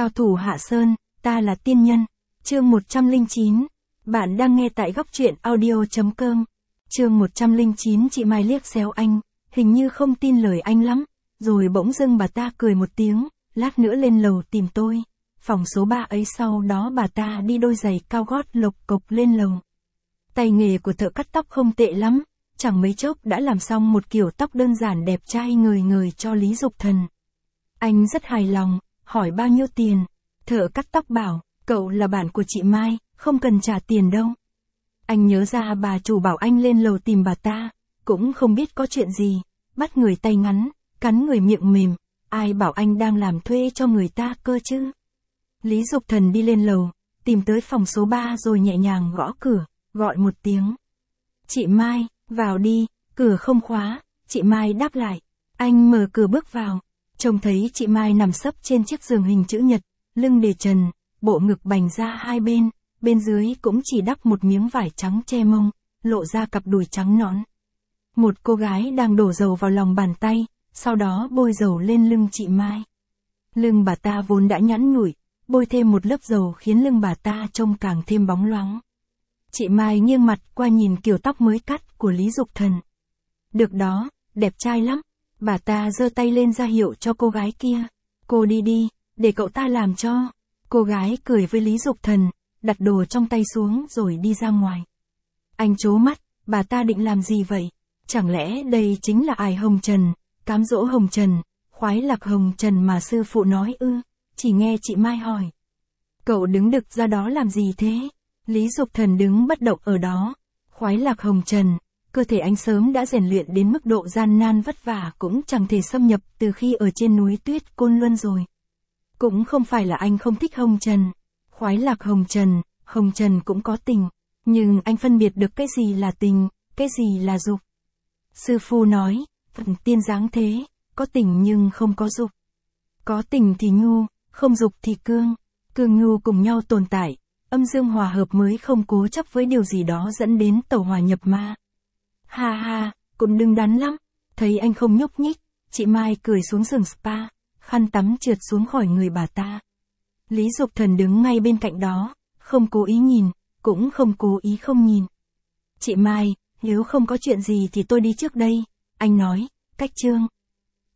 Cao thủ Hạ Sơn, ta là tiên nhân. Chương 109. Bạn đang nghe tại góc truyện audio.com. Chương 109. Chị Mai liếc xéo anh, hình như không tin lời anh lắm, rồi bỗng dưng bà ta cười một tiếng, lát nữa lên lầu tìm tôi. Phòng số 3 ấy, sau đó bà ta đi đôi giày cao gót lộc cộc lên lầu. Tay nghề của thợ cắt tóc không tệ lắm, chẳng mấy chốc đã làm xong một kiểu tóc đơn giản đẹp trai ngời ngời cho Lý Dục Thần. Anh rất hài lòng, hỏi bao nhiêu tiền. Thợ cắt tóc bảo, cậu là bạn của chị Mai, không cần trả tiền đâu. Anh nhớ ra bà chủ bảo anh lên lầu tìm bà ta, cũng không biết có chuyện gì, bắt người tay ngắn, cắn người miệng mềm, ai bảo anh đang làm thuê cho người ta cơ chứ. Lý Dục Thần đi lên lầu, tìm tới phòng số 3 rồi nhẹ nhàng gõ cửa, gọi một tiếng. Chị Mai, vào đi, cửa không khóa, chị Mai đáp lại. Anh mở cửa bước vào, trông thấy chị Mai nằm sấp trên chiếc giường hình chữ nhật, lưng để trần, bộ ngực bành ra hai bên dưới cũng chỉ đắp một miếng vải trắng che mông, lộ ra cặp đùi trắng nõn. Một cô gái đang đổ dầu vào lòng bàn tay, sau đó bôi dầu lên lưng chị Mai. Lưng bà ta vốn đã nhẵn nhụi, bôi thêm một lớp dầu khiến lưng bà ta trông càng thêm bóng loáng. Chị Mai nghiêng mặt qua nhìn kiểu tóc mới cắt của Lý Dục Thần. Được đó, đẹp trai lắm. Bà ta giơ tay lên ra hiệu cho cô gái kia. Cô đi đi, để cậu ta làm cho. Cô gái cười với Lý Dục Thần, đặt đồ trong tay xuống rồi đi ra ngoài. Anh trố mắt, bà ta định làm gì vậy? Chẳng lẽ đây chính là ải hồng trần, cám dỗ hồng trần, khoái lạc hồng trần mà sư phụ nói ư? Chỉ nghe chị Mai hỏi. Cậu đứng đực ra đó làm gì thế? Lý Dục Thần đứng bất động ở đó. Khoái lạc hồng trần, cơ thể anh sớm đã rèn luyện đến mức độ gian nan vất vả cũng chẳng thể xâm nhập từ khi ở trên núi tuyết Côn Luân rồi. Cũng không phải là anh không thích hồng trần. Khoái lạc hồng trần cũng có tình. Nhưng anh phân biệt được cái gì là tình, cái gì là dục. Sư phụ nói, Phật tiên dáng thế, có tình nhưng không có dục. Có tình thì nhu, không dục thì cương. Cương nhu cùng nhau tồn tại, âm dương hòa hợp mới không cố chấp với điều gì đó dẫn đến tẩu hỏa nhập ma. Ha ha, cũng đứng đắn lắm. Thấy anh không nhúc nhích, chị Mai cười xuống giường spa, khăn tắm trượt xuống khỏi người bà ta. Lý Dục Thần đứng ngay bên cạnh đó, không cố ý nhìn, cũng không cố ý không nhìn. Chị Mai, nếu không có chuyện gì thì tôi đi trước đây, anh nói, cách trương.